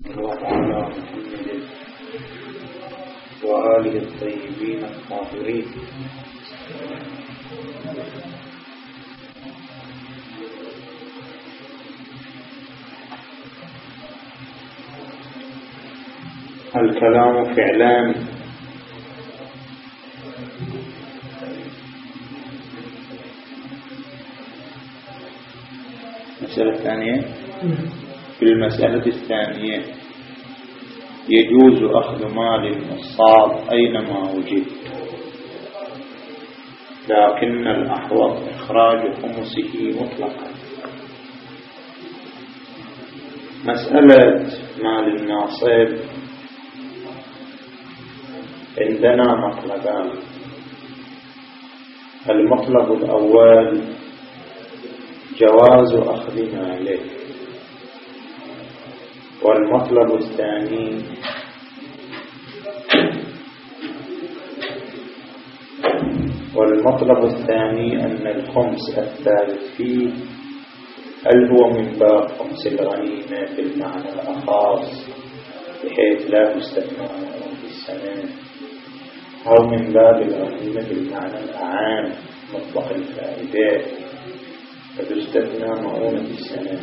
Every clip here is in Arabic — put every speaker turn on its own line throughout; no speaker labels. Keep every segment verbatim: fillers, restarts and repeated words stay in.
وعلى محمد وآله الطيبين الطاهرين. الكلام فعلان: المسألة الثانية. في المسألة الثانية يجوز أخذ مال النصاب أينما وجد، لكن الأحوط إخراج خمسه مطلقا. مسألة مال الناصب عندنا مطلبان: المطلب الأول جواز أخذ ماله، والمطلب الثاني والمطلب الثاني أن الخمس الثالث فيه هل هو من باب خمس الغنيمة في المعنى الخاص بحيث لا تستثنى في السنة، أو من باب الغنيمة في المعنى العام مطلق الفائدة فتستثنى مؤونة السنة.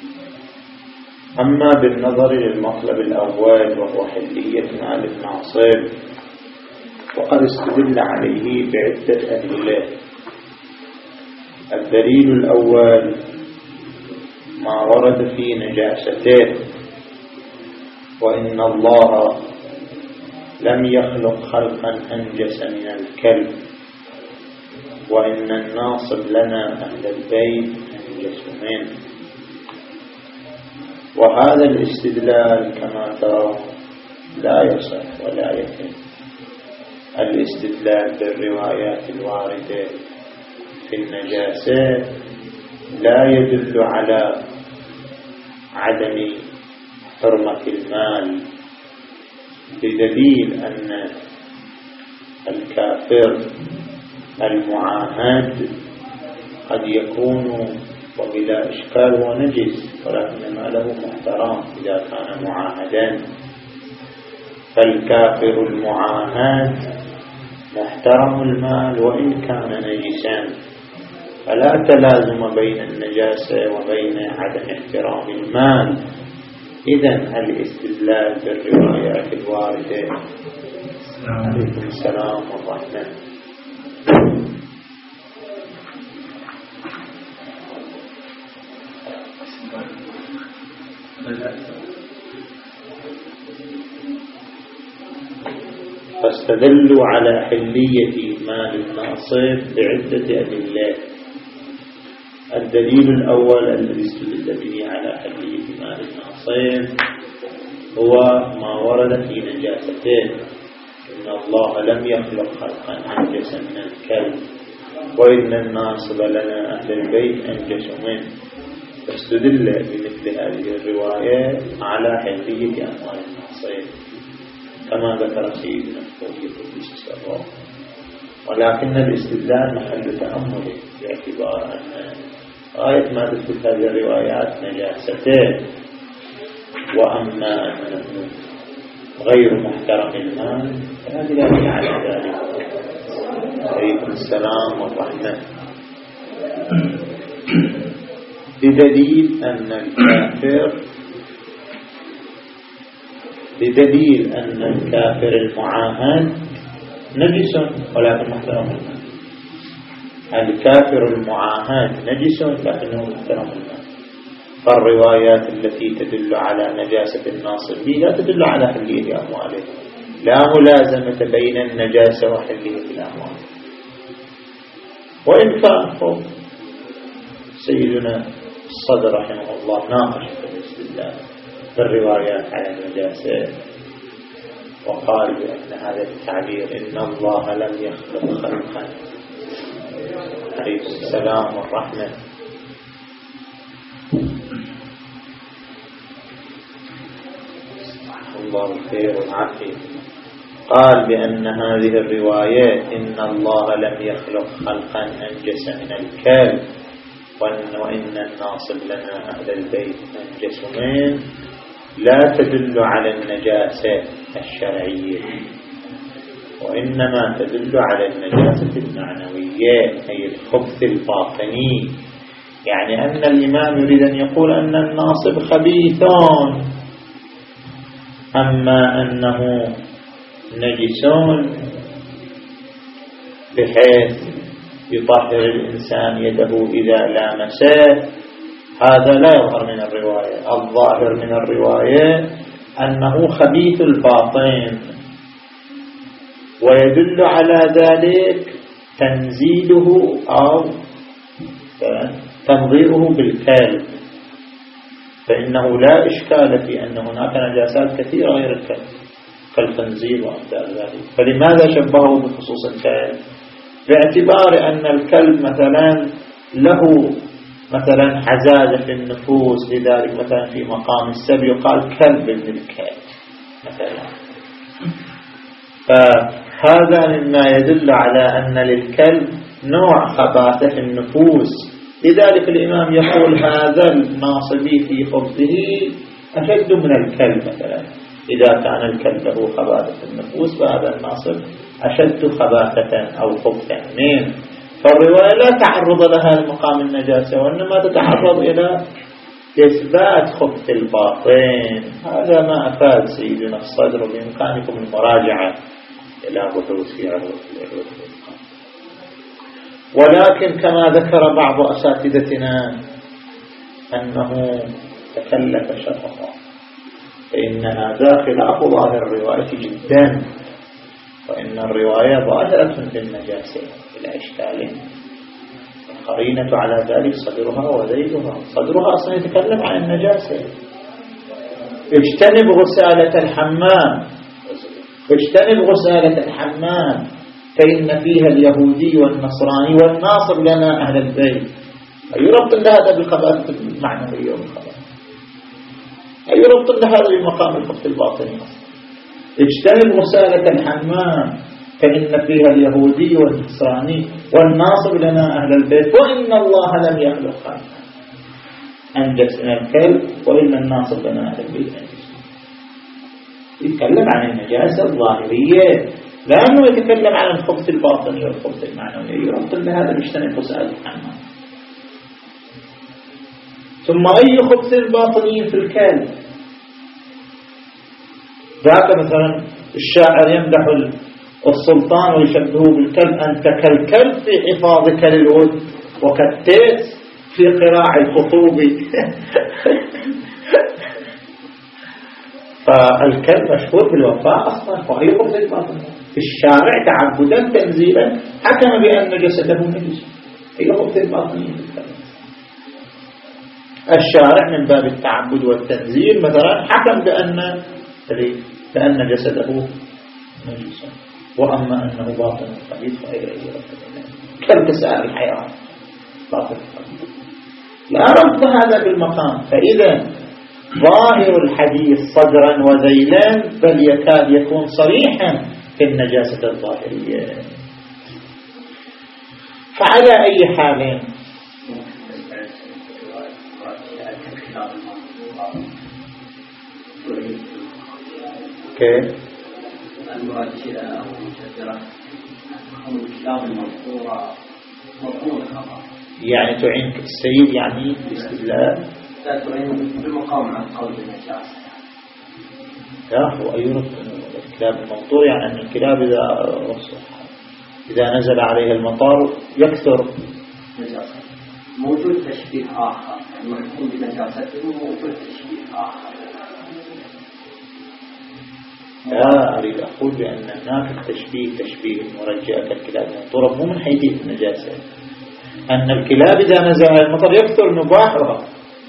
أما بالنظر للمطلب الأول وهو حلية مال الناصب، وقد استدل عليه بعدة أدلة. الدليل الأول ما ورد في نجاسته، وإن الله لم يخلق خلقا أنجس من الكلب، وإن الناصب لنا أهل البيت أنجس منه. وهذا الاستدلال كما ترى لا يصح ولا يتم. الاستدلال بالروايات الواردة في النجاسة لا يدل على عدم حرمة المال، بدليل أن الكافر المعاهد قد يكون وبلا إشكال ونجس، ولكن ماله محترم إذا كان معاهدا. فالكافر المعاهد محترم المال وإن كان نجسا، فلا تلازم بين النجاسة وبين عدم احترام المال. إذن الاستدلال بالروايات الواردة. عليكم السلام ورحمة. فاستدلوا على حلية مال الناصب بعدة أدلة. الدليل الأول الذي استدل به على حلية مال الناصب هو ما ورد في نجاسته: إن الله لم يخلق خلقا أنجس من الكلب، وإن الناصب لنا أهل البيت أنجس منه. فاستدل بمثل هذه الرواية على حلية أموال الناصب كما ذكر سيدنا الخوي قدس سره. ولكن الاستدلال محل تأمل، باعتبار أن غاية ما تثبت هذه الروايات نجاسته، وأما أنه غير محترم المال فلا دليل على ذلك. عليكم السلام والرحمة. بدليل أن الكافر بدليل أن الكافر المعاهد نجس ولكن محترم المال. الكافر المعاهد نجس لكنه محترم المال. فالروايات التي تدل على نجاسة الناصب لا تدل على حلية أمواله، لا ملازمة بين النجاسة وحلية الأموال. وإن كان سيدنا الصدر رحمه الله ناقش في الاستدلال بالروايات على النجاسة، وقال بأن هذا التعبير إن الله لم يخلق خلقا. عليكم السلام والرحمة. الله الخير والعافية. قال بأن هذه الرواية إن الله لم يخلق خلقا أنجس من الكلب وإن الناصب لنا أهل البيت أنجس منه لا تدل على النجاسة الشرعية، وإنما تدل على النجاسة المعنوية أي الخبث الباطني. يعني أن الإمام يريد أن يقول أن الناصب خبيثون، أما أنه نجسون بحيث يطهر الإنسان يده إذا لامسه، هذا لا يظهر من الرواية. الظاهر من الرواية أنه خبيث الباطن، ويدل على ذلك تنزيله أو تنظيره بالكلب، فإنه لا إشكال في أن هناك نجاسات كثيرة غير الكلب كالخنزير وأمثال ذلك. فلماذا شبهه بخصوص الكلب؟ باعتبار أن الكلب مثلا له مثلا حزازة في النفوس، لذلك مثلا في مقام السب يقال كلب ابن الكلب مثلا. فهذا مما يدل على أن للكلب نوع خباثة في النفوس، لذلك الإمام يقول هذا الناصبي في خبثه أشد من الكلب مثلا. إذا كان الكلب له خباثة في النفوس فهذا الناصب أشد خباثة أو خبثا منه. فالرواية لا تعرض لها لمقام النجاسة، وإنما تتعرض إلى إثبات خبث الباطن. هذا ما أفاد سيدنا الصدر، بإمكانكم المراجعة إلى بحوث في عروض الإلحاد. ولكن كما ذكر بعض أساتذتنا أنه تكلف شرحها، فإنها داخل ظاهر الرواية جدا، وإن الرواية ظاهرة في النجاسة بلا إشكال. القرينة على ذلك صدرها وذيلها. صدرها أصلا يتكلم عن النجاسة. اجتنب غسالة الحمام، اجتنب غسالة الحمام فإن فيها اليهودي والنصراني والناصر لنا أهل البيت. أي ربط هذا بالخبائث المعنوية والخبائث؟ أي ربط هذا بمقام الخبث الباطني؟ اجتنب غسالة الحمام فإن فيها اليهودي والنصراني والناصب لنا أهل البيت، وإن الله لم يخلق خلقا أنجس من الكلب، وإن الناصب لنا أهل البيت أنجس. يتكلم عن النجاسة الظاهرية، لأنه يتكلم عن الخبث الباطني والخبث المعنوي. يربط بهذا اجتنب غسالة الحمام. ثم أي خبث باطني في الكلب؟ ذاك مثلا الشاعر يمدح السلطان ويشبهه بالكلب: أنت كالكلب في حفاظك للود، وكالتيس في قراع الخطوب. فالكلب مشهور بالوفاء أصلا، فأي خبث باطني في الشارع تعبدا تنزيلا حكم بأن جسده نجس. أي خبث باطني في الكلب؟ الشارع من باب التعبد والتنزيل مثلا حكم بأن لأن جسده نجس، وأما أنه باطن خبيث فغير كالكسائر الحيوان باطن خبيث. لا ربط هذا بالمقام. فإذا ظاهر الحديث صدرا وذيلا بل يكاد يكون صريحا في النجاسة الظاهرية. فعلى أي حال كيف
المؤثرة أو المشجرة أو الكتاب المذكورة مضمون خطأ،
يعني تعين السيد يعني باستدلال
لا تعين بالمقام عن قول النجاسة.
لا هو أيضا الكلاب الموضوع يعني أن الكلاب إذا إذا نزل عليها المطار يكثر
نجاسة. موجود تشبيه آخر يعني محكوم بنجاسته، موجود تشبيه آخر.
لا أريد أقول بأن هناك التشبيه تشبيه مرجئة كالكلاب المطورة مو من حيث النجاسة، أن الكلاب إذا نزل على المطر يكثر نباحها.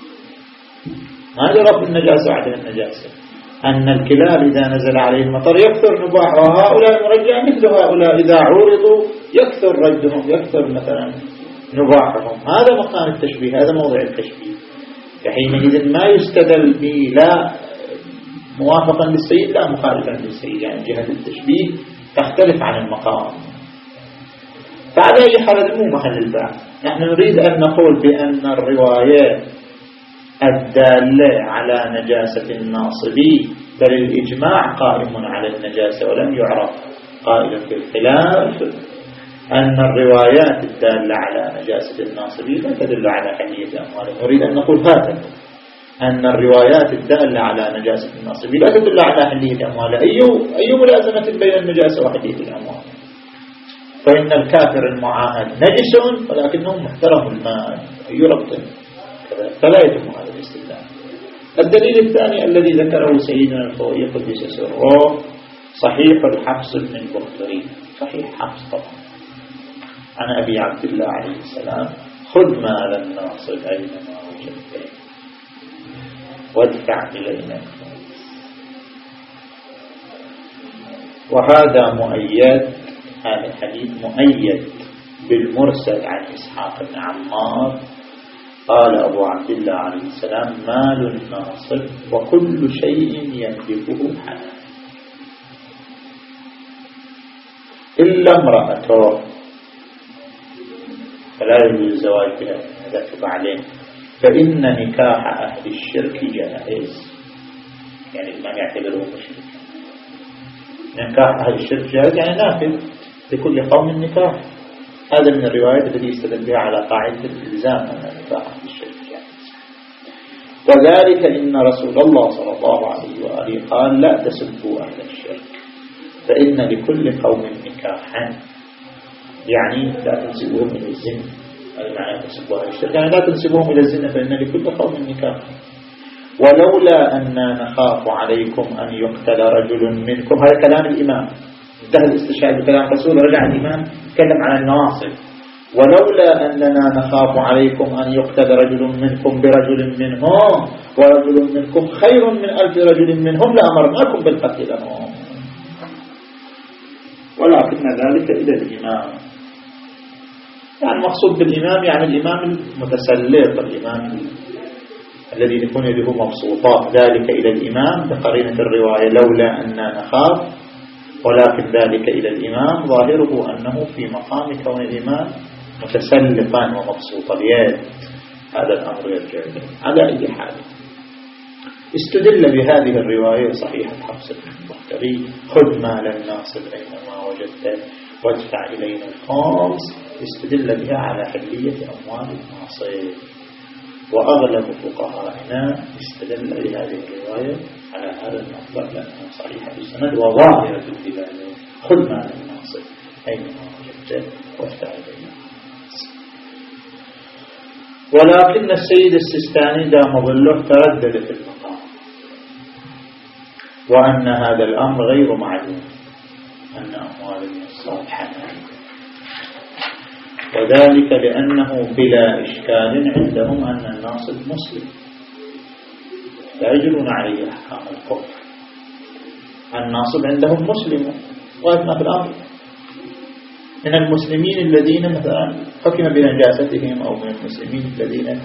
هذا رب النجاسة وعدم النجاسة، أن الكلاب إذا نزل عليه المطر يكثر نباحها. هؤلاء مرجئة مثل هؤلاء إذا عورضوا يكثر ردهم، يكثر مثلا نباحهم. هذا مقام التشبيه، هذا موضع التشبيه. فحينئذ ما يستدل به لا موافقا للسيد لا مخالفا للسيد، يعني جهة التشبيه تختلف عن المقام. فعلى أي حال مو محل البحث. نحن نريد أن نقول بأن الرواية الدالة على نجاسة الناصب، بل الإجماع قائم على النجاسة ولم يعرف قائلا بالخلاف أن الروايات الدالة على نجاسة الناصب لا تدل على حلية أمواله. نريد أن نقول هذا، أن الروايات الدالة على نجاسة الناصب لا تدل على حلية أمواله. أي أي ملازمة بين النجاسة وحلية الأموال؟ فإن الكافر المعاهد نجس ولكنه محترم المال، أي ربط فلا يتم هذا الاستدلال. الدليل الثاني الذي ذكره سيدنا الخوئي قدس سره صحيح الحفص بن البختري، صحيح حفص طبعا، عن أبي عبد الله عليه السلام: خذ مال الناصب أينما وجدته وادفع إلينا. وهذا مؤيد، هذا الحديث مؤيد بالمرسل عن إسحاق بن عمار قال أبو عبد الله عليه السلام: مال الناصب وكل شيء يملكه حلال إلا امرأته، فلا يجوز الزواج بها، هذا بعدين، فإن نكاح أهل الشرك جائز. يعني الإمام يعتبره مشرك. نكاح أهل الشرك جائز يعني نافذ لكل قوم نكاح. هذا من الروايات التي يستدل بها على قاعدة الإلزام أن نكاح أهل الشرك جائز. وذلك إن رسول الله صلى الله عليه وآله قال: لا تسبوا أهل الشرك فإن لكل قوم نكاحا، يعني لا تنسبوهم إلى الزنا. هذا معنى تنسبوا أهل الشرك، يعني لا تنسبوهم إلى الزنا فإن لكل قوم نكاحا. ولولا أننا نخاف عليكم أن يقتل رجل منكم، هذا كلام الإمام، انتهى الاستشهاد بكلام الرسول، رجع الإمام تكلم عن النواصب. ولولا أننا نخاف عليكم أن يقتل رجل منكم برجل منهم ورجل منكم خير من ألف رجل منهم لأمرناكم بالقتل لهم، ولكن ذلك إلى الإمام. يعني المقصود بالإمام يعني الإمام المتسلط، الإمام الذي يكون يده مبسوطات، ذلك إلى الإمام بقرينة الرواية لولا أننا نخاف، ولكن ذلك إلى الإمام ظاهره أنه في مقام كون الإمام متسلطا ومبسوط اليد، هذا الأمر يرجع له. على أي حال استدل بهذه الرواية صحيحة حفص بن البختري: خذ مال الناصب أينما وجدته وادفع إلينا الخمس، استدل بها على حلية أموال الناصب. وأغلب فقهائنا استدل بهذه الرواية على هذا المطلب لأنها صحيحة السند وظاهرة الدلالة: خذ مال الناصب أينما وجدته وادفع إلينا الخمس. ولكن السيد السيستاني دام ظله تردد في المقام، وأن هذا الأمر غير معلوم، أن أموال النصاب حلال، وذلك لأنه بلا إشكال عندهم أن الناصب مسلم لا يجرون عليه أحكام الكفر. الناصب عندهم مسلم وأثناء في الأمر من المسلمين الذين مثلا حكم بنجاستهم، أو من المسلمين الذين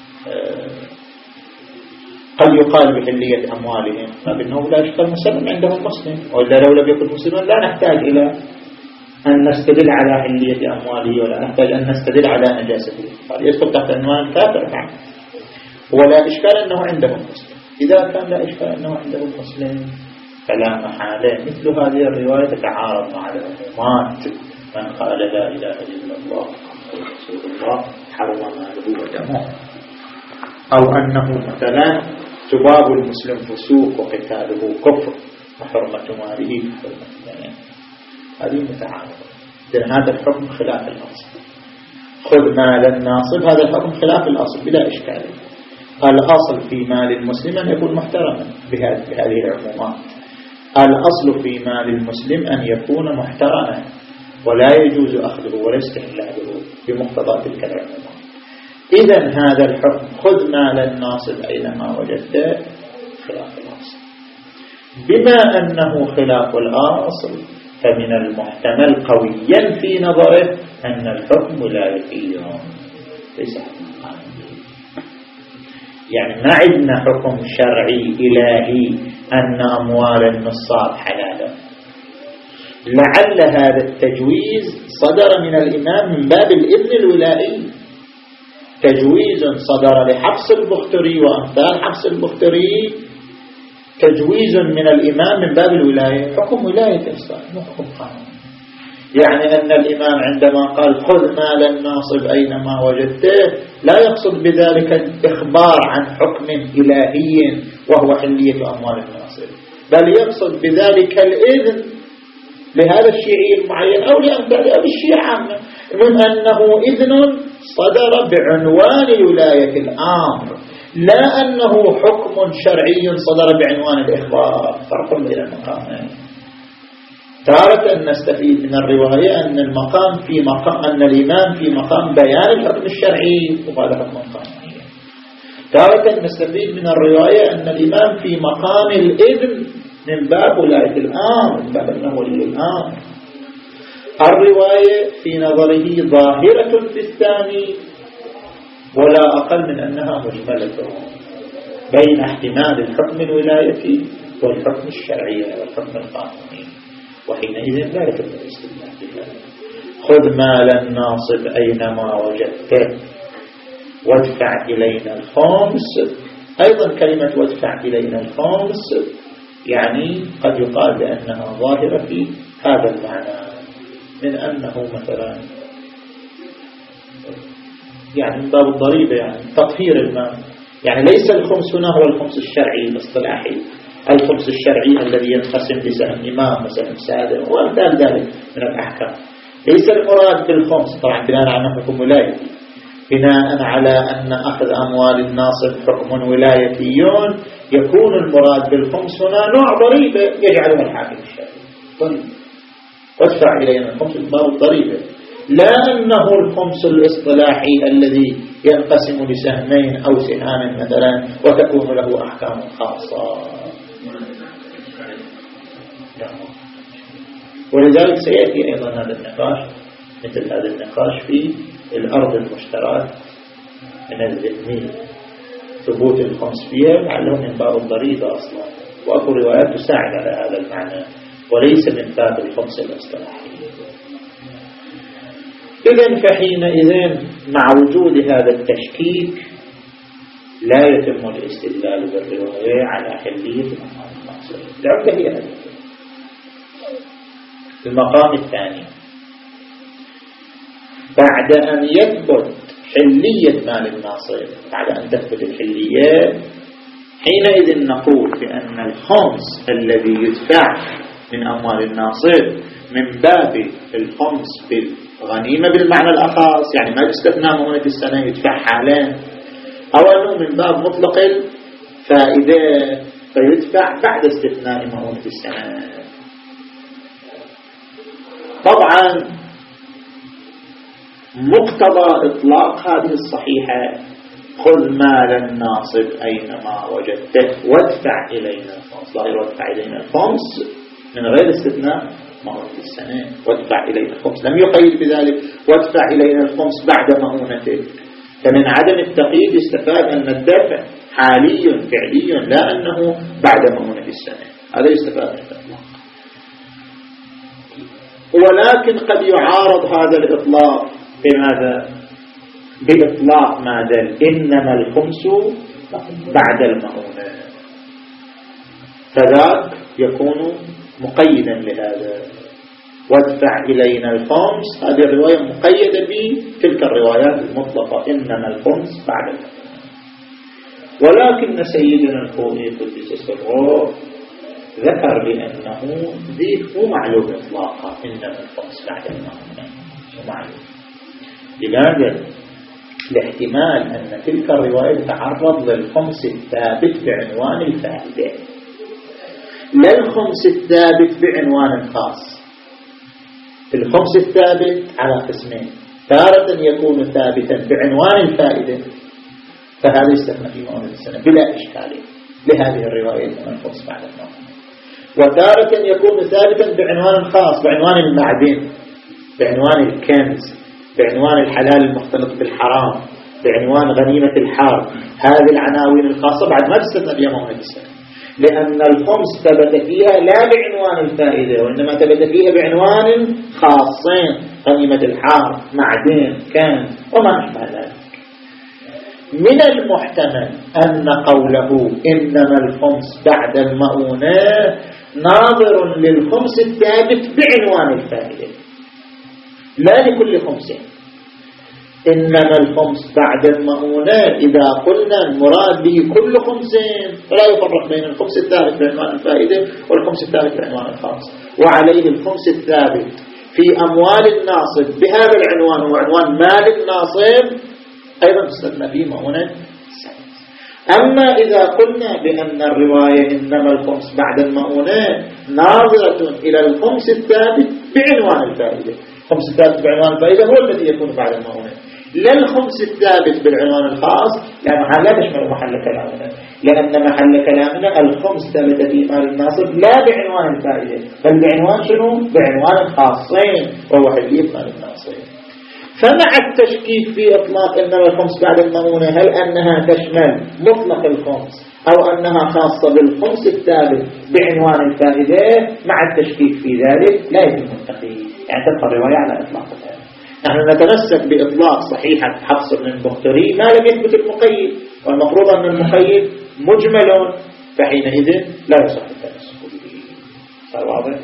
قد يقال بحلية أموالهم، لكنه لا إشكال مسلم عندهم مسلم، وإلا لو لم يكن مسلما لا نحتاج إلى أن نستدل على حلية أمواله، ولا نحتاج أن نستدل على نجاسته، يدخل تحت عنوان كافر عنه. ولا إشكال أنه عندهم مسلم. إذا كان لا إشكال أنه عندهم مسلم فلا محالة مثل هذه الرواية تتعارض مع العمومات: من قال لا إله إلا الله محمد رسول الله حرم ماله ودمه، أو أنه مثلا سباب المسلم فسوق وقتاله كفر وحرمة ماله حرمة دمه. هذه متعارضة. إذن هذا الحكم خلاف الأصل. خذ مال الناصب، هذا الحكم خلاف الأصل بلا إشكال. الأصل في مال المسلم أن يكون محترما بهذه العمومات. الأصل في مال المسلم أن يكون محترما ولا يجوز أخذه ولا استحلاله بمقتضى تلك العمومات. إذن هذا الحكم خذ مال الناصب أينما وجدته خلاف الأصل. بما أنه خلاف الأصل فمن المحتمل قويا في نظره أن الحكم ولايتي ليس حكم قانوني. يعني ما عندنا حكم شرعي إلهي أن أموال النصاب حلالا. لعل هذا التجويز صدر من الإمام من باب الإذن الولائي، تجويز صدر لحفص البختري وأمثال حفص البختري تجويز من الإمام من باب الولاية، حكم ولاية إصلاح مو حكم قانون. يعني أن الإمام عندما قال خذ مال الناصب أينما وجدته لا يقصد بذلك الإخبار عن حكم إلهي وهو حلية أموال الناصب، بل يقصد بذلك الإذن لهذا الشيعي المعين أو لأمثال أو الشيعة عامة من أنه إذن صدر بعنوان ولاية الأمر، لا أنه حكم شرعي صدر بعنوان الإخبار. فرق بين المقامين. تارة نستفيد من الرواية أن المقام في مقام أن الإمام في مقام بيان الحكم الشرعي وهذا حكم قانوني. تارة نستفيد من الرواية أن الإمام في مقام الإذن من باب ولاية الأمر، من باب أنه ولي الأمر. الرواية في نظره ظاهرة في الثاني ولا أقل من أنها مجملة بين احتمال الحكم الولاية والحكم الشرعي والحكم القانوني، وحينئذ لا يتم الاستدلال بها. خذ مال الناصب أينما وجدته وادفع إلينا الخمس. أيضا كلمة وادفع إلينا الخمس يعني قد يقال بأنها ظاهرة في هذا المعنى، من أنه مثلا يعني من باب الضريبة، يعني تطهير المال. يعني ليس الخمس هنا هو الخمس الشرعي الاصطلاحي، الخمس الشرعي الذي ينقسم لسهم إمام مثلا سادة وأمثال ذلك من الأحكام. ليس المراد بالخمس طبعا بناء على حكم ولاية، بناء على أن أخذ أموال الناصب حكم ولايتي، يكون المراد بالخمس هنا نوع ضريبة يجعلها الحاكم الشرعي طيب وادفع إلينا الخمس من باب الضريبة، لا أنه الخمس الاصطلاحي الذي ينقسم لسهمين أو سهام مثلا وتكون له أحكام خاصة. ولذلك سيأتي أيضا هذا النقاش مثل هذا النقاش في الأرض المشترات من الذهنية، ثبوت الخمس فيها لعله من باب الضريبة أصلا، وأكو روايات تساعد على هذا المعنى وليس من باب الخمس الاصطلاحي. إذن فحينئذ مع وجود هذا التشكيك لا يتم الاستدلال بالرواية على حلية المقام الناصب. العمدة هي هذه. المقام الثاني بعد أن يثبت حلية مال الناصب، بعد أن تثبت الحلية حينئذ نقول بأن الخمس الذي يدفع من أموال الناصب من باب الخمس بالغنيمة بالمعنى الأخص، يعني ما يستثنى مؤونة السنة يدفع حالين، أو أنه من باب مطلق الفائدة فيدفع بعد استثناء مؤونة السنة. طبعا مقتضى إطلاق هذه الصحيحة خذ مال الناصب أينما وجدته وادفع إلينا الخمس، ظاهر وادفع إلينا الخمس من غير استثناء مؤونة السنة، وادفع إلينا الخمس لم يقيد بذلك وادفع إلينا الخمس بعد مؤونته. فمن عدم التقييد استفاد أن الدفع حالي فعلي لا أنه بعد مؤونة السنة، هذا يستفاد من الإطلاق. ولكن قد يعارض هذا الإطلاق بماذا؟ بإطلاق ماذا؟ إنما الخمس بعد المؤونة، فذاك يكون مقيدا لهذا وادفع إلينا الخمس، هذه الرواية مقيدة بتلك الروايات المطلقة إنما الخمس بعد المؤونة. ولكن سيدنا الخوئي قدس سره ذكر بأنه ذيك مو معلوم إطلاقا إنما الخمس بعد المؤونة مو معلوم، لماذا؟ لاحتمال أن تلك الرواية تتعرض للخمس الثابت بعنوان الفائدة، لا الخمس الثابت بعنوان خاص. الخمس الثابت على قسمين، تارة يكون ثابتا بعنوان الفائدة فهذا يستثنى في مؤونة السنة بلا إشكال لهذه الرواية من الخمس بعد المؤونة، وتارة يكون ثابتا بعنوان خاص بعنوان المعدن، بعنوان الكنز، بعنوان الحلال المختلط بالحرام، بعنوان غنيمة الحرب. هذه العناوين الخاصة بعد ما تستثنى فيها مؤونة السنة، لأن الخمس ثبت فيها لا بعنوان الفائدة وإنما ثبت فيها بعنوان خاصين، غنيمة الحرب، معدن، كنز وما أشبه ذلك. من المحتمل أن قوله إنما الخمس بعد المؤونة ناظر للخمس الثابت بعنوان الفائدة لا لكل خمسين. إنما الخمس بعد المؤونة إذا قلنا المراد به كل خمسين فلا يفرق بين الخمس الثابت بعنوان الفائدة والخمس الثابت بعنوان الخاص، وعليه الخمس الثابت في أموال الناصب بهذا العنوان وعنوان مال الناصب أيضا استثنى فيه مؤونة. أما إذا قلنا بأن الرواية إنما الخمس بعد المؤونة ناظرة إلى الخمس الثابت بعنوان الفائدة، الخمس الثابت بعنوان الفائدة هو الذي يكون بعد المؤونة، لا الخمس الثابت بالعنوان الخاص، لأنه لا تشمل محل كلامنا، لأن محل كلامنا الخمس ثابتة في مال الناصب لا بعنوان الفائدة بل بعنوان شنو؟ بعنوان الخاصين وهو حلية مال الناصب. فمع التشكيك في إطلاق إنما الخمس بعد المؤونة هل أنها تشمل مطلق الخمس أو أنها خاصة بالخمس الثابت بعنوان الفائدة، مع التشكيك في ذلك لا يتم التقييد، يعني تبقى الرواية على إطلاقها. نحن نتمسك بإطلاق صحيحة حفص بن البختري ما لم يثبت المقيد، والمفروض أن المقيد مجمل، فحينئذ لا يصح التمسك به. صار واضح؟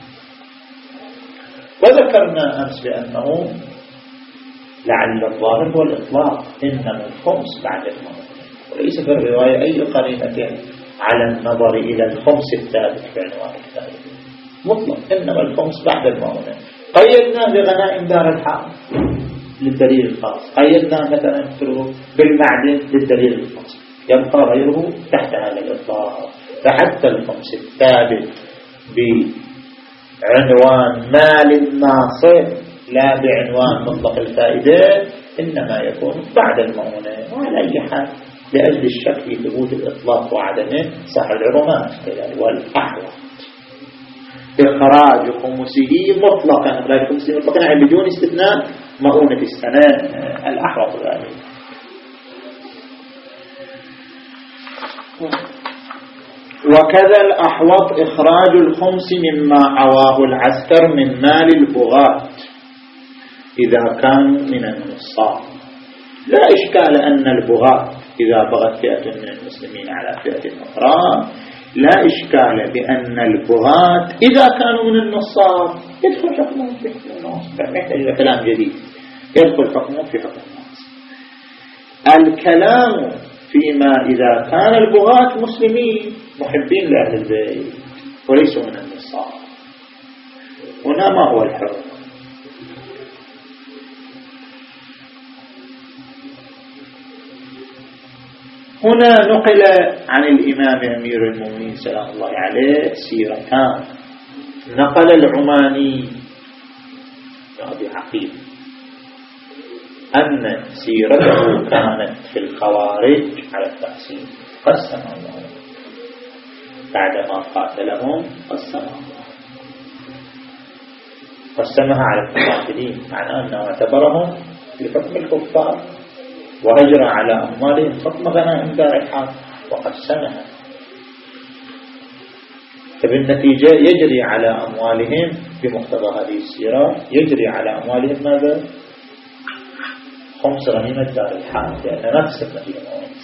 وذكرنا أمس بأنه لعل الظاهر هو الإطلاق إنما الخمس بعد المؤونة، وليس في الرواية أي قرينة على النظر إلى الخمس الثابت بعنوان الثابت مطلق، إنما الخمس بعد المؤونة. قيدنا بغنائم دار الحرب للدليل الخاص، قيدنا مثلا بالمعدن للدليل الخاص، يبقى غيره تحت هذا الإطلاق. فحتى الخمس الثابت بعنوان مال الناصب لا بعنوان مطلق الفائدة إنما يكون بعد المؤونة. وعلى أي حال لأجل الشك في ثبوت الإطلاق وعدمه صح العلماء والأحوط إخراج خمسه مطلقا، إخراج خمسه مطلقا يعني بدون استثناء مؤونة السنة، الأحوط ذلك. وكذا الأحوط إخراج الخمس مما عواه العسكر من مال البغاة إذا كان من النصاب. لا إشكال أن البغاة إذا بغت فئة من المسلمين على فئة أخرى، لا إشكال بأن البغاة إذا كانوا من النصاب يدخل حكمهم في حكم النصب، محتاج كلام جديد، يدخل حكمهم في حكم النصب. الكلام فيما إذا كان البغاة مسلمين محبين لأهل البيت وليسوا من النصاب، هنا ما هو الحكم؟ هنا نقل عن الإمام أمير المؤمنين سلام الله عليه سيرتان. نقل العماني أبي عقيل أن سيرته كانت في الخوارج على التقسيم، قسم الله بعدما قاتلهم، قسم الله قسمها على المقاتلين، معناه أنه اعتبرهم لحكم الكفار وأجرى على أموالهم حكم غنائم دار الحرب وقسمها. فبالنتيجة يجري على أموالهم بمقتضى هذه السيرة، يجري على أموالهم ماذا؟ خمس غنيمة دار الحرب، لأن نفس النتيجة موانئ.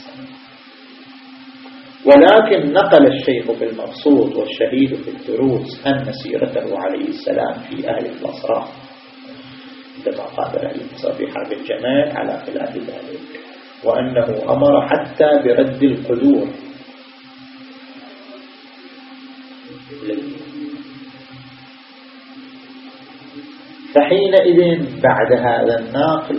ولكن نقل الشيخ في المقصود والشهيد في الدروس أن سيرته عليه السلام في أهل البصرة عندما قاتل أهل البصرة في حرب الجمال على خلاف ذلك، وأنه أمر حتى برد القدور. فحينئذ بعد هذا الناقل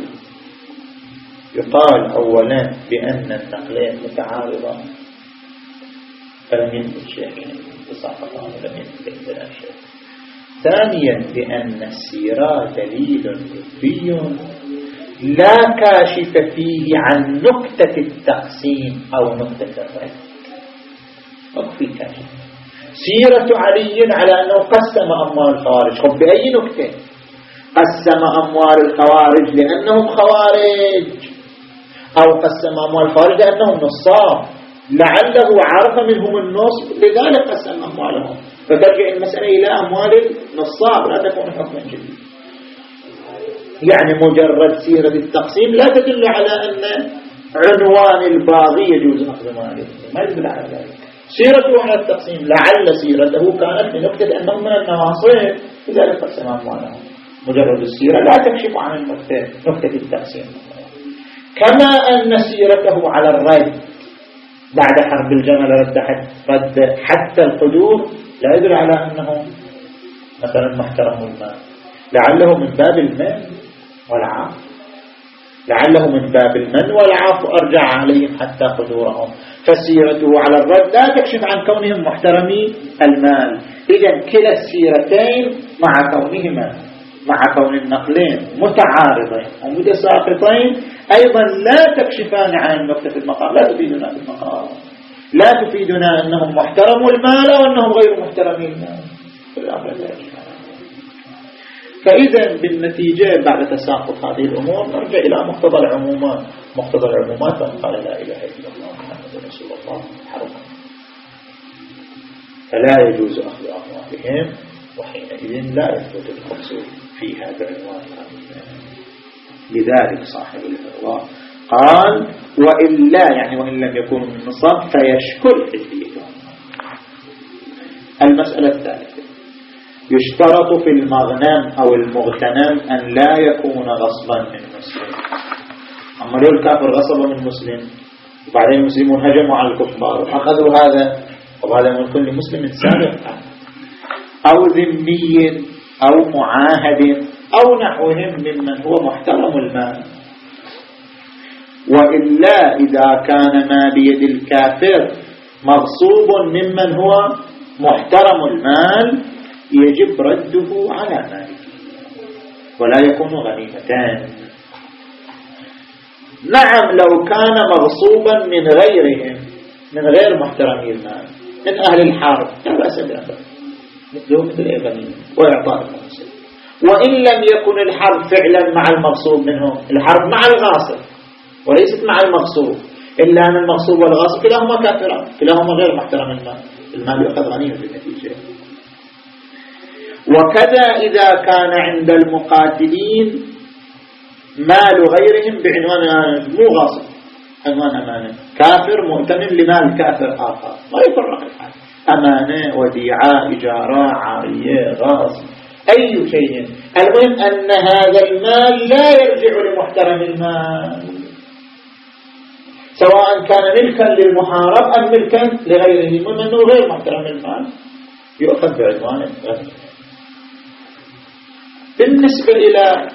يقال أولا بأن النقلين متعارضان فلم يثبت شيء بصفتان ولم يثبت عندنا شيء. ثانيا بأن السيرة دليل لبي لا كاشف فيه عن نكتة التقسيم أو نكتة الرد، وفي كاشف. سيرة علي على أنه قسم أموال الخوارج، خب بأي نكتة؟ قسم أموال الخوارج لأنهم خوارج، أو قسم أموال الخوارج لأنهم نصاب، لعله عرف منهم النصب لذلك قسم أموالهم، فترجع المسألة إلى أموال النصاب لا تكون حكما جديد. يعني مجرد سيرة التقسيم لا تدل على أن عنوان الباغي يجوز أخذ ماله، ما يدل على ذلك. سيرته على التقسيم، لعل سيرته كانت لنكتة أنه من النواصب لذلك قسم أمواله. مجرد السيرة لا تكشف عن النكتة، نكتة التقسيم. كما أن سيرته على الرد بعد حرب الجمل رد رد حتى القدور لا يدل على أنه مثلا محترم المال، لعله من باب المن والعاف، لعله من باب المن والعاف أرجع عليهم حتى قدورهم. فسيرته على الرد لا تكشف عن كونهم محترمي المال. إذن كلا السيرتين مع كونهما مع كون النقلين متعارضين ومتساقطين أيضا لا تكشفان عن النكتة في المقام، لا تفيدنا في المقام، لا تفيدنا أنهم محترموا المال وأنهم غير محترمي المال في الأمر ذلك. فإذا بالنتيجة بعد تساقط هذه الأمور نرجع إلى مقتضى العمومات. مقتضى العمومات من قال لا إله إلا الله محمد رسول الله حرما، فلا يجوز أخذ أموالهم، وحينئذ لا يثبت الخمس فيها بعنوان هذا. لذلك صاحب الإرواء قال وإلا يعني وإن لم يكونوا من نصاب فيشكل حليتهم. المسألة الثالثة يشترط في المغنم أو المغتنم أن لا يكون غصبا من مسلم. أما لو الكافر غصب من مسلم وبعدين المسلمون هجموا على الكفار وأخذوا هذا وهذا من كل مسلم سابق، أو ذمي أو معاهد أو نحوهم ممن هو محترم المال. وإلا إذا كان ما بيد الكافر مغصوب ممن هو محترم المال يجب رده على ماله ولا يكون غنيمتان. نعم لو كان مغصوبا من غيرهم من غير محترمي المال من أهل الحرب لا بأس بأخذ مثله مثل الغنيمة وإعطاء المغصوب. وإن لم يكن الحرب فعلا مع المغصوب منهم، الحرب مع الغاصب وليست مع المغصوب، إلا أن المغصوب والغاصب كلاهما كافران كلاهما غير محترم المال، المال يأخذ غنيمة بالنتيجة. وكذا إذا كان عند المقاتلين مال غيرهم بعنوان مو غاصب عنوان أمانة، كافر مؤتمن لمال كافر آخر ما يفرق الحال، أمانة وديعة إجارة عارية غاصب أي شيء، المهم أن هذا المال لا يرجع لمحترم المال سواء كان ملكا للمحارب أم ملكا لغيره، المهم أنه غير محترم المال يؤخذ بعنوان غني. بالنسبة إلى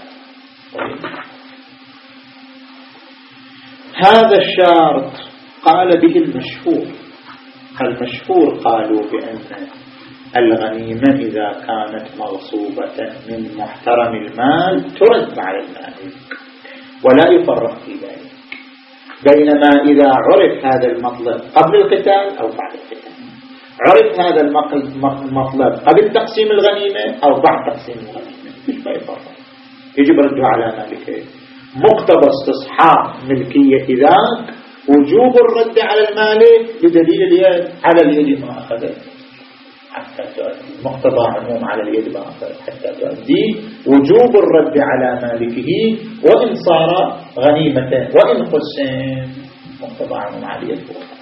هذا الشرط قال به المشهور المشهور قالوا بأن الغنيمة إذا كانت مغصوبة من محترم المال ترد على المالك ولا يفرق في ذلك، بينما إذا عرف هذا المطلب قبل القتال أو بعد القتال، عرف هذا المطلب قبل تقسيم الغنيمة أو بعد تقسيم الغنيمة ما يفرق، يجب رده على مالكه. مقتضى استصحاب ملكية ذاك وجوب الرد على المالك بدليل اليد على اليد ما أخذت حتى تؤدي، مقتضى عموم على اليد ما أخذت حتى تؤدي وجوب الرد على مالكه وإن صار غنيمة وإن قسم، مقتضى عموم على اليد.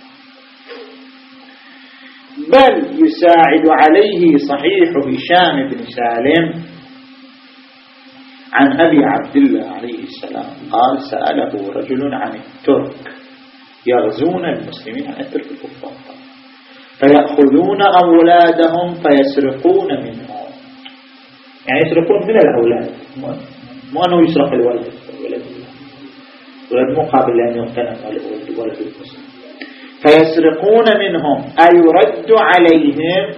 بل يساعد عليه صحيح هشام بن سالم عن أبي عبد الله عليه السلام قال سأله رجل عن الترك يغزون المسلمين عن الترك الكفار فيأخذون أولادهم فيسرقون منهم، يعني يسرقون من الأولاد مو أنه يسرق الولد الولد الولد مقابل أن يغتنم ولد المسلم، فيسرقون منهم أيرد عليهم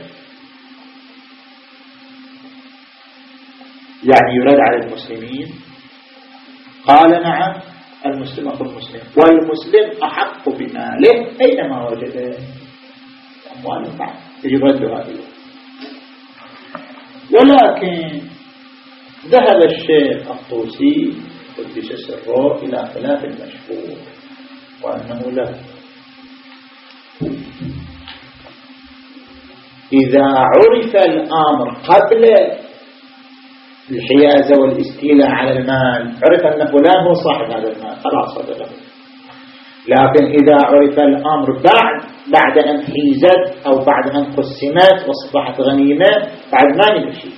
يعني يرد على المسلمين؟ قال نعم المسلم أخو المسلم والمسلم أحق بماله أينما وجده أمواله بعد يجب ردها إليه. ولكن ذهب الشيخ الطوسي قدس سره إلى خلاف المشهور وأنه لا، إذا عرف الأمر قبل الحيازة والاستيلاء على المال، عرف أن فلان هو صاحب هذا المال خلاص هذا له،
لكن إذا عرف الأمر بعد بعد أن حيزت أو بعد أن قسمت وأصبحت غنيمة بعد ما نمشي،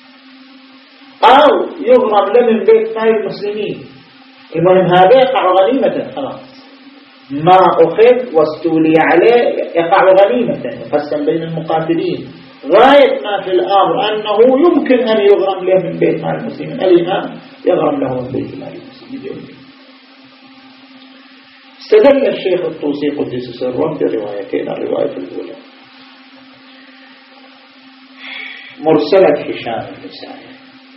أو يغرم له من بيت مال المسلمين، المهم هذا يقع غنيمة خلاص، ما أخذ واستولي عليه يقع غنيمة يقسم بين المقاتلين. غاية ما في الأمر أنه يمكن أن يغرم له من بيت مال المسلمين، الإمام يغرم له من بيت مال المسلمين. استدل الشيخ الطوسي قدس سره بروايتين، الرواية الأولى مرسلة هشام بن سعيد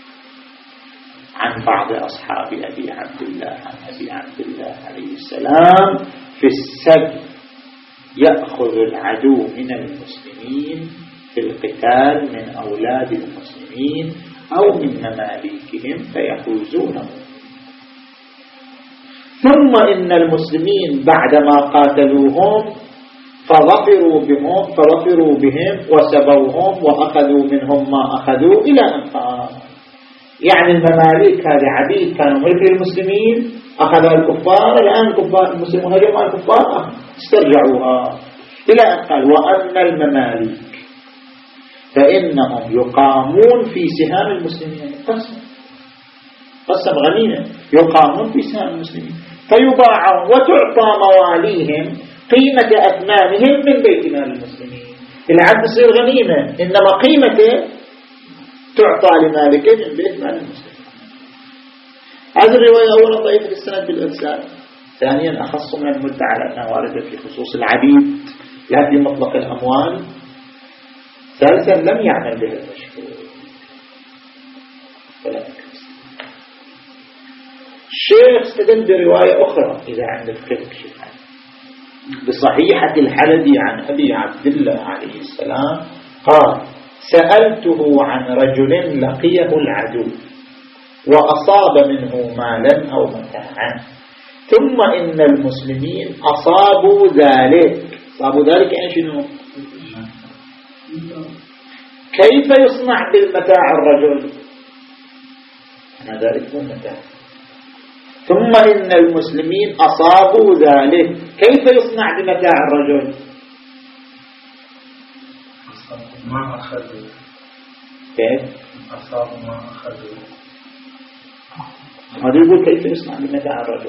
عن بعض أصحاب أبي عبد الله عن أبي عبد الله عليه السلام في السبي يأخذ العدو من المسلمين في القتال من أولاد المسلمين أو من مماليكهم فيحوزونه، ثم إن المسلمين بعدما قاتلوهم فظفروا بهم فظفروا بهم وسبوهم وأخذوا منهم ما أخذوا إلى أن قال. يعني المماليك هذه عبيد كانوا ملك المسلمين أخذها الكفار، الآن الكفار المسلمون هجموا على الكفار استرجعوها إلى أن قال وأن المماليك فإنهم يقامون في سهام المسلمين، قسم قسم غنيمة، يقامون في سهام المسلمين فيباعون وتعطى مواليهم قيمة أثمانهم من بيت مال المسلمين. العبد يصير غنيمة إنما قيمته تعطى لمالكه من بيت مال المسلمين. هذه الرواية أولا ضعيفة السند بالإرسال، ثانيا أخص من المدة على أنها واردة في خصوص العبيد لا في مطلق الأموال، ثالثا لم يعمل بها المشهور فلا يكفي. الشيخ استدل برواية أخرى إذا عندك فقه شيخ بصحيحة الحلبي عن أبي عبد الله عليه السلام قال سألته عن رجل لقيه العدو وأصاب منه مالا أو متاعا ثم إن المسلمين أصابوا ذلك. أصابوا ذلك يعني شنو؟ كيف يصنع بالمتاع الرجل؟ أنا ذلك مو متاع. ثم إن المسلمين أصابوا ذلك، كيف يصنع بمتاع الرجل؟
ما أخذوا.
كيف؟
أصابوا ما أخذوا.
هذا يقول كيف يصنع بمتاع الرجل؟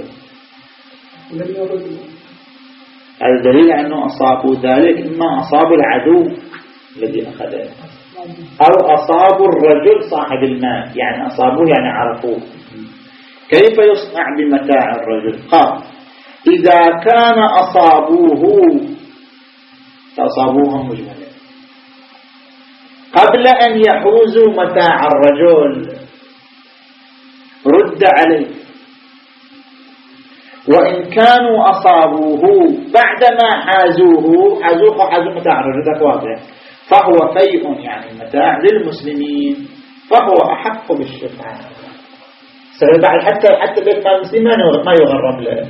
هذا دليل أنه أصابوا ذلك، إما أصابوا العدو الذي أخذه أو أصابوا الرجل صاحب المال، يعني أصابوه يعني عرفوه. كيف يصنع بمتاع الرجل؟ قال إذا كان أصابوه أصابوهم مجملا قبل أن يحوزوا متاع الرجل رد عليه، وإن كانوا أصابوه بعدما حازوه حازوه حازوا متاع الرجل واضح فهو فيء يعني متاع للمسلمين فهو أحق بالشفاعة. بعد حتى حتى بيت مال المسلمين ما يغرم له،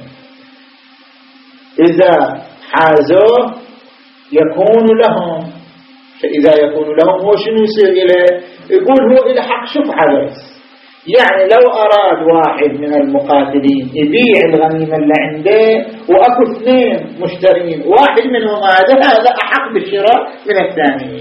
إذا حازوه يكون لهم، فإذا يكون لهم هو شنو يصير إليه؟ يقول هو إلى حق شفعة بس. يعني لو أراد واحد من المقاتلين يبيع الغنيمة اللي عنده وأكو اثنين مشترين واحد منهم هذا هذا أحق بالشراء من الثاني،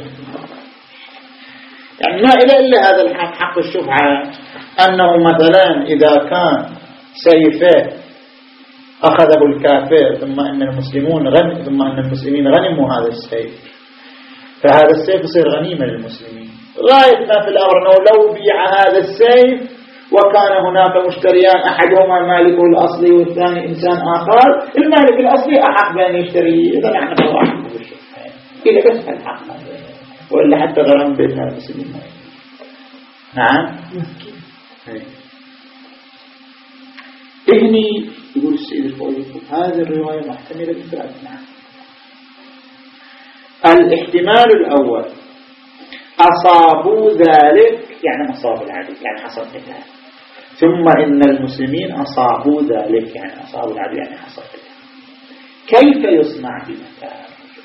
يعني ما إلى إلا هذا الحق حق الشفعة، أنه مثلا إذا كان سيفه أخذه الكافر ثم أن المسلمون غنم ثم أن المسلمين غنموا هذا السيف فهذا السيف يصير غنيمة للمسلمين. غاية ما في الأمر أنه لو بيع هذا السيف وكان هناك مشتريان أحدهما مالكه الأصلي والثاني إنسان آخر، المالك الأصلي أحق بأن يشتري، إذا نحن الله أحق بالشفعة إذا بس الحق وإلا حتى غرام بيتنا المسلمين. نعم إهني يقول السيد الفوزي هذه الرواية محتملة بالفعل. نعم الاحتمال الأول أصابوا ذلك يعني أصاب العدو يعني حصل قتال، ثم إن المسلمين أصابوا ذلك يعني أصابوا العدو يعني حصل قتال. كيف يصنع بمتاع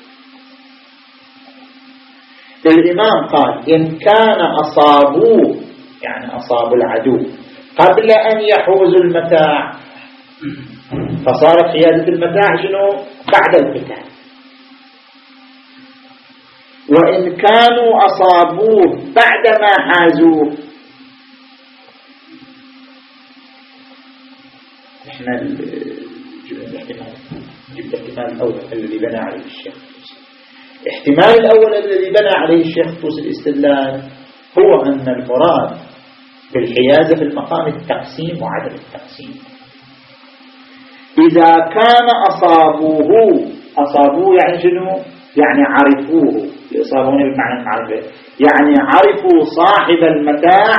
الإمام قال إن كان أصابوه يعني أصابوا العدو قبل أن يحوزوا المتاع فصارت حيازة المتاع شنو بعد القتال. وإن كانوا أصابوه بعدما حازوه، احنا الاحتمال جبت الاحتمال الأول الذي بنى عليه الشيخ. الاحتمال الأول الذي بنى عليه الشيخ طوس الاستدلال هو أن المراد بالحيازة في المقام التقسيم وعدم التقسيم. إذا كان أصابوه، أصابوه يعني شنو؟ يعني عرفوه، يصابون بمعنى المعرفة، يعني عرفوا صاحب المتاع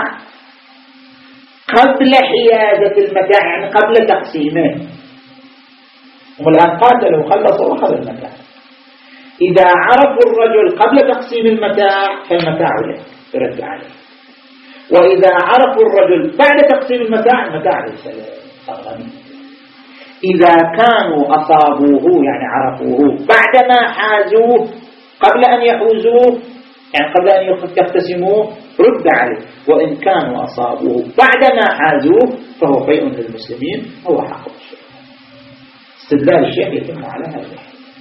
قبل حيازة المتاع، يعني قبل تقسيمه، هم الآن قاتلوا وخلصوا وأخذوا المتاع. إذا عرفوا الرجل قبل تقسيم المتاع فالمتاع له يرد عليه، وإذا عرفوا الرجل بعد تقسيم المتاع المتاع ليس له. إذا كانوا أصابوه يعني عرفوه بعدما حازوه قبل أن يحوزوه، يعني قبل أن يقتسموه، رد عليه. وإن كانوا أصابوه بعدما حازوه فهو فيء للمسلمين، هو حق الشيخ. استدلال الشيخ يتم على هذا.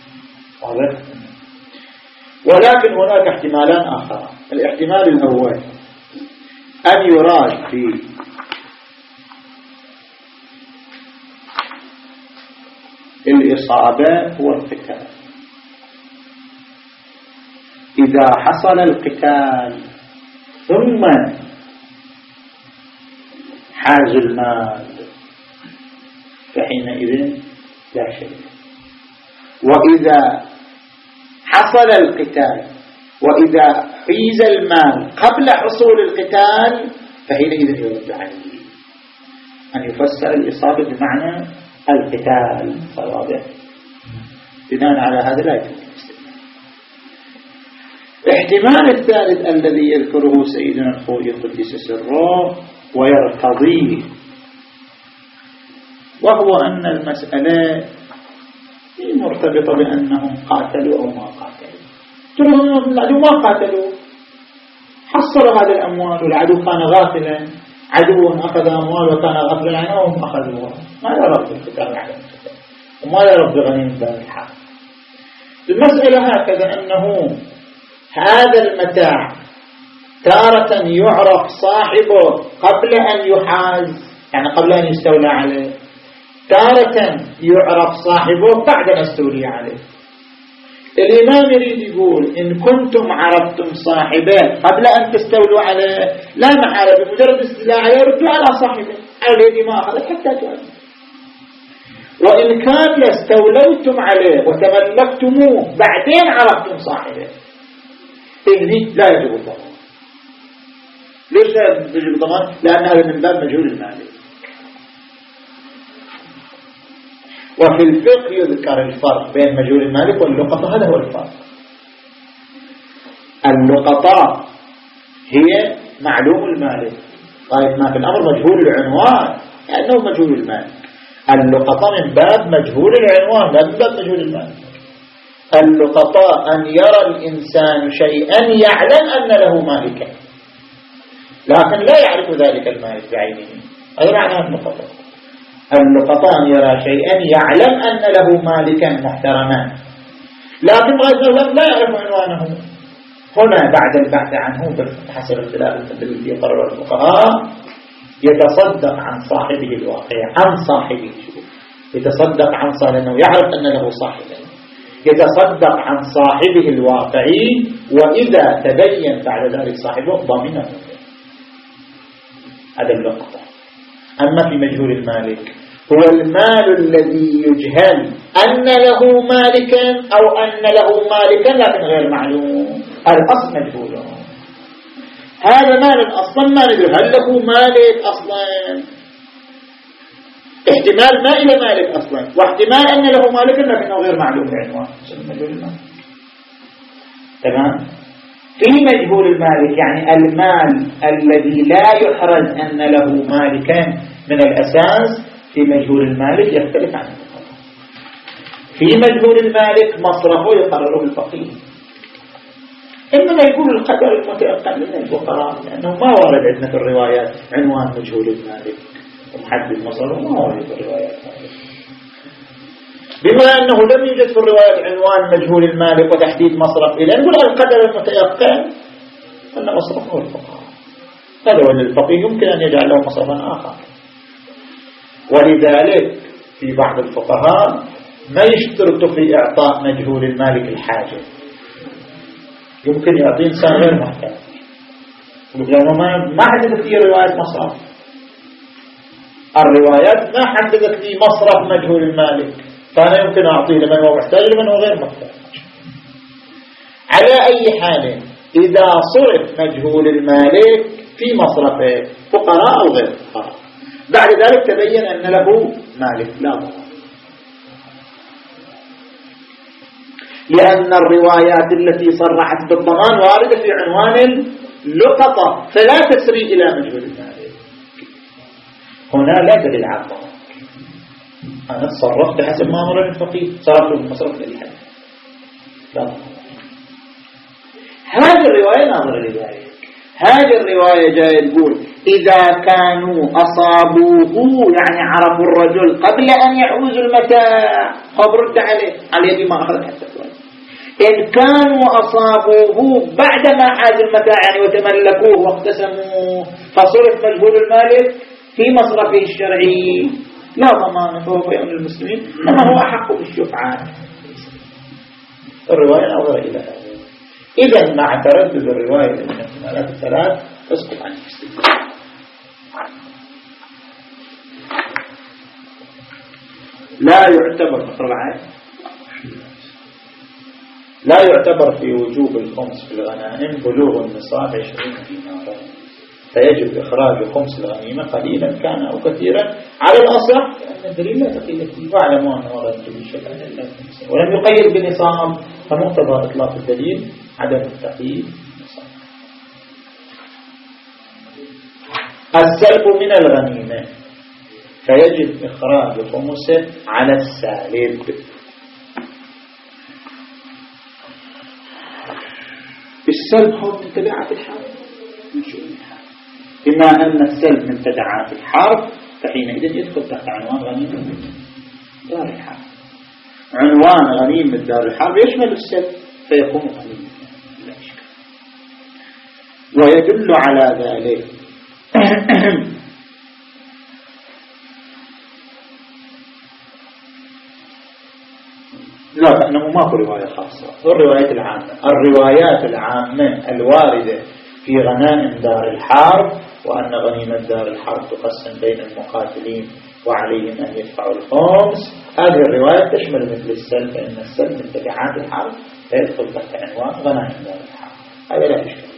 ولكن هناك احتمالان آخر. الاحتمال الأول أن يراد في الإصابة هو القتال. إذا حصل القتال ثم حاز المال فحينئذ لا شيء. وإذا حصل القتال وإذا حيز المال قبل حصول القتال فحينئذ يرد عليه. أن يفسر الإصابة بمعنى القتال. واضح؟ بناء على هذا لا يمكن. الاحتمال الثالث الذي يذكره سيدنا الخوئي قدس سره ويرتضيه، وهو أن المسألة مرتبطة بأنهم قاتلوا أو ما قاتلوا. ترون العدو ما قاتلوا، حصلوا هذه الأموال والعدو كان غافلا، عدو أخذ أموال وكان غافلا عنهم أخذوها، ما لا رب القتال على القتال وما لا رب غنيم باب الحق. المسألة هكذا أنه هذا المتاع تارة يعرف صاحبه قبل أن يحاز، يعني قبل أن يستولى عليه، تارة يعرف صاحبه بعد أن استولي عليه. الإمام يريد يقول إن كنتم عرفتم صاحبه قبل أن تستولوا عليه لا محالة بمجرد استيلاء عليه ردوا على صاحبه على الذي ما أخذت حتى تؤمن. وإن كان استوليتم عليه وتملكتموه بعدين عرفتم صاحبه إذن لا يجب الضمان. ليش لا يجب الضمان؟ لأن هذا من باب مجهول المالك. وفي الفقه يذكر الفرق بين مجهول المالك واللقطة. هذا هو الفرق. اللقطة هي معلوم المالك، طيب ما في الأمر مجهول العنوان لأنه مجهول المالك. اللقطة من باب مجهول العنوان لا من باب مجهول المالك. اللقطة أن يرى الإنسان شيئا يعلم أن له مالكا لكن لا يعرف ذلك المالك بعينه، هذا معنى اللقطة. اللقطة أن يرى شيئا يعلم أن له مالكا محترما لكن غير لا يعرف عنوانه. هنا بعد البحث عنه حسب اختلاف الذي يقرر الفقهاء يتصدق عن صاحبه الواقع، عن صاحبه يتصدق عن صاحبه لأنه يعرف أن له صاحبا، يتصدق عن صاحبه الواقعي، وإذا تبين بعد ذلك صاحبه ضامنه. هذا اللقطة. أما في مجهول المالك هو المال الذي يجهل أن له مالكا أو أن له مالكا لكن غير معلوم، الأصل مجهول. هذا مال أصلا ما ندري هل له مالك أصلا، احتمال ما إلى مالك أصلا، واحتمال أن له مالك لكنه غير معلوم بعنوان مجهول المال. تمام. في مجهول المالك يعني المال الذي لا يحرز أن له مالكا من الأساس، في مجهول المالك يختلف عن الفقهاء. في مجهول المالك مصرفه يقرره الفقيه، إنما يقول القدر المتيقن من الفقراء لأنه ما ورد عندنا في الروايات عنوان مجهول المالك. ومحدد مصرفه ما هو في الروايات هذه. بما أنه لم يوجد في الروايات عنوان مجهول المالك وتحديد مصرف إليه، نقول القدر المتيقن أن مصرفه الفقهاء، هذا هو الفقيه يمكن أن يجعل له مصرفا آخر. ولذلك في بعض الفقهاء ما يشترط في إعطاء مجهول المالك الحاجة، يمكن يعطي إنسان غير محتاج، لأنه ما حددت لي رواية مصرف، الروايات ما حددت لي مصرف مجهول المالك، فأنا يمكن أعطيه لمن هو محتاج لمن هو غير محتاج. على أي حال إذا صرف مجهول المالك في مصرفه فقراء أو غير فقراء، بعد ذلك تبين أن له مالك لا ضرر، لأن الروايات التي صرحت بالضمان واردة في عنوان اللقطة فلا تسري إلى مجهول المالك. هنا لا دليل على الضمان، أنا تصرفت حسب ما أمر الفقيه، صرفت المصرف للحد لا ضرر. هذه الرواية ناظرة لذلك، هذه الرواية جاء يقول إذا كانوا أصابوه يعني عرفوا الرجل قبل أن يعوزوا المتاع خبرت عليه على يدي ما أخذ حتى الوقت، إن كانوا أصابوه بعدما عاز المتاع يعني وتملكوه واقتسموه فصرف مجهول المالك في مصرفه الشرعي لا ضمان فهو في أمن المسلمين، أما هو أحق بالشفعة. الرواية نظر إلى هذا. إذا مع تردد الرواية من الاحتمالات الثلاث تسقط عن الاستدلال. لا يعتبر لا يعتبر في وجوب الخمس في الغنائم بلوغ النصاب عشرين دينارا، فيجب إخراج خمس الغنيمة قليلا كان أو كثيرا على الأصح، لأن الدليل لا تقييد فيه، واعلموا أنه ورد به شيئا إلا ولم يقيد بنصاب، فمقتضى إطلاق الدليل عدم التقييد بنصاب. السلب من الغنيمة فيجب إخراج خمسه على السالب. السلب هو من تبعات الحرب من شؤون الحرب، بما أن السلب من تبعات الحرب فحينئذ يدخل تحت عنوان غنيمة دار الحرب. عنوان غنيمة دار الحرب يشمل السلب فيكون غنيمة لا إشكال. ويدل على ذلك لا أنه ما هو رواية خاصة، هو الروايات العامة. الروايات العامة الواردة في غنائم دار الحرب وأن غنيمة دار الحرب تقسم بين المقاتلين وعليهم أن يدفعوا الخمس، هذه الرواية تشمل مثل السلب، فإن السلب من تبعات الحرب يدخل تحت عنوان غنائم دار الحرب، هذا لا إشكال.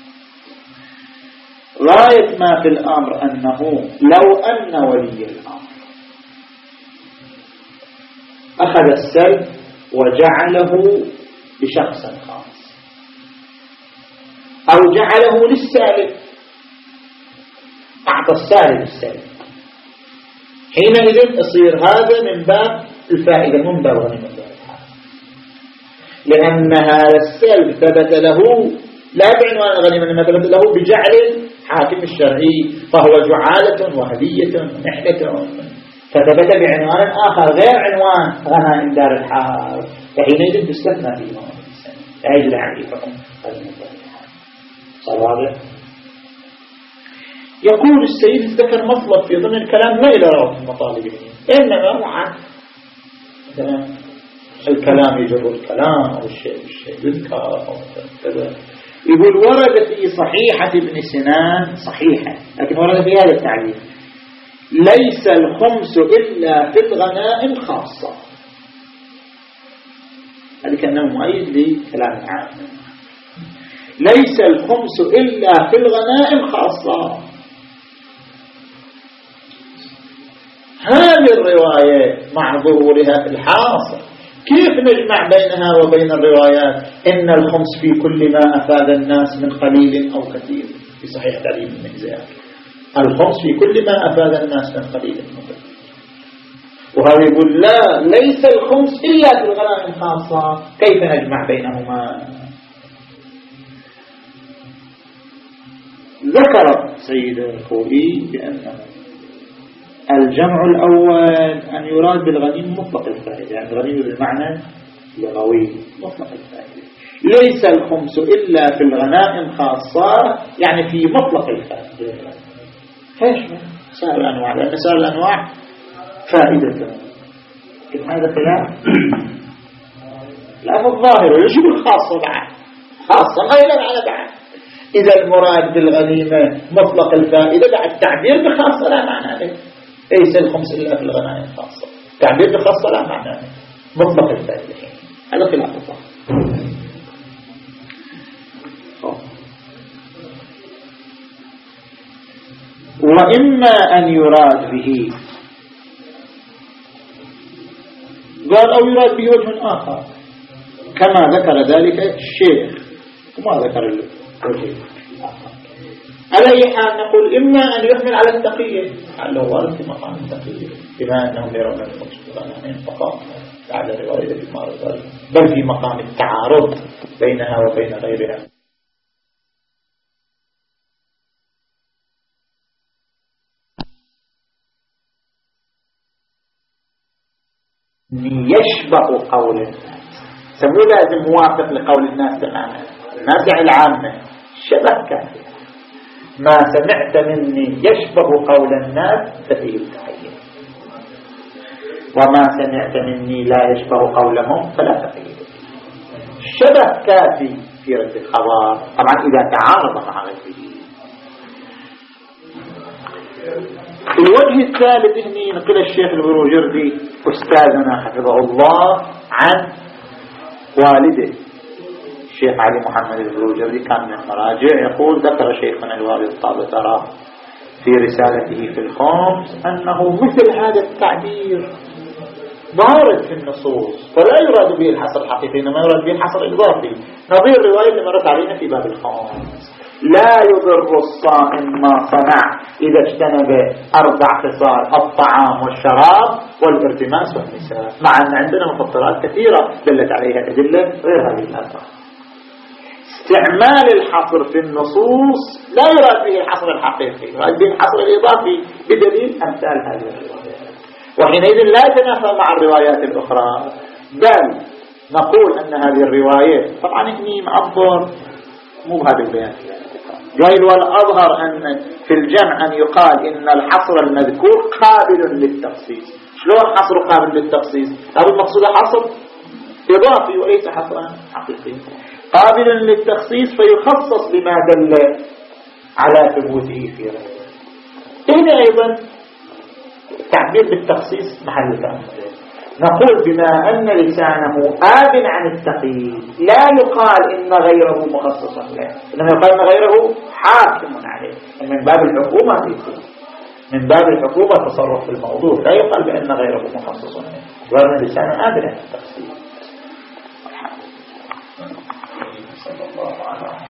غاية ما في الأمر أنه لو أن ولي الأمر أخذ السلب وجعله لشخص خاص أو جعله للسالب، أعطى السالب السلب، حينئذ يصير هذا من باب الفائدة من باب غنيمة دار الحرب، لأن هذا السلب ثبت له لا بعنوان الغنيمة إنما ثبت له بجعل الحاكم الشرعي، فهو جعالة وهدية ونحلة، فثبت بعنوان آخر غير عنوان غنائم دار الحرب، فحينئذ تستثنى في موضوع السنة لا يجري عليه حكم غنيمة دار الحرب. صواب. يقول السيد ذكر مطلب في ضمن الكلام لا إلى رغم المطالب، إنما مع الكلام يجر الكلام أو الشيء الشيء يذكر أو كذا. يقول ورد في صحيحة ابن سنان صحيحة، لكن ورد في هذا التعليم ليس الخمس إلا في الغنائم خاصة، هذا كأنه مؤيد لكلام العام، ليس الخمس إلا في الغنائم خاصة. هذه الرواية مع ظهورها في الحاصل كيف نجمع بينها وبين الروايات إن الخمس في كل ما أفاد الناس من قليل أو كثير في صحيح تعليم المجزاء، الخمس في كل ما أفاد الناس من قليل أو كثير، وهذا يقول لا ليس الخمس إلا في الغنائم خاصة، كيف نجمع بينهما؟ ذكر سيد الخوئي بأنه الجمع الأول أن يراد بالغنيم مطلق الفائدة، يعني الغنيم بالمعنى اللغوي مطلق الفائدة، ليس الخمس إلا في الغنائم خاصة، يعني في مطلق الفائدة. ايش سائر الأنواع؟ لأن سائر الأنواع فائدة، لكن هذا خلاف لا الظاهر ويجب الخاصة بعد خاصة غير على بعد. إذا المراد بالغنيمة مطلق الفائدة بعد تعبير بخاصة لا معنى له، ليس الخمس إلا في الغنائم خاصة، تعبير بخاصة لا معنى له، مطلق الفائدة هذا خلاف الظاهر. وإما أن يراد به قال أو يراد به وجه آخر كما ذكر ذلك الشيخ وما ذكر الوجه الآخر. على أي حال نقول إما أن يحمل على التقية، على وارد في مقام التقية بما أنهم يرون المجتمعين فقط على رواية المعرض، بل في مقام التعارض بينها وبين غيرها. يشبه قول الناس، سمو لازم موافق لقول الناس تماما، الناس العامة شبه كافي. ما سمعت مني يشبه قول الناس ففيه التحية، وما سمعت مني لا يشبه قولهم فلا تحية. شبه كافي في رد الخبر طبعا إذا تعارض مع غيره. الوجه الثالث هنا نقل الشيخ البروجردي أستاذنا حفظه الله عن والده الشيخ علي محمد البروجردي، كان من المراجع، يقول ذكر شيخنا الوالد الطابطرة في رسالته في الخمس أنه مثل هذا التعبير وارد في النصوص فلا يراد به الحصر الحقيقي، إنما يراد به الحصر الإضافي، نظير رواية اللي مرت علينا في باب الخمس: لا يضر الصائم ما صنع إذا اجتنب أربع خصال: الطعام والشراب والارتماس والنساء، مع أن عندنا مفطرات كثيرة دلت عليها أدلة غير هذه الأربعة. استعمال الحصر في النصوص لا يراد به الحصر الحقيقي، يراد به الحصر الإضافي بدليل أمثال هذه الروايات، وحينئذ لا يتنافى مع الروايات الأخرى، بل نقول أن هذه الروايات طبعا هني معبر مو بهذا البيان قال والأظهر أن في الجمع أن يقال إن الحصر المذكور قابل للتخصيص. شلون حصر قابل للتخصيص؟ هذا المقصود حصر إضافي وليس حصرا حقيقي. قابل للتخصيص فيخصص بما دل على ثبوته في غيره. هنا أيضا تعبير بالتخصيص محل تأمل، نقول بما أن لسانه آب عن التقييد لا يقال إن غيره مخصص له، إنما يقال إن غيره حاكم عليه، من باب الحكومة فيه، من باب الحكومة تصرف في الموضوع، لا يقال بأن غيره مخصص له، وأن لسانه آب عن التخصيص.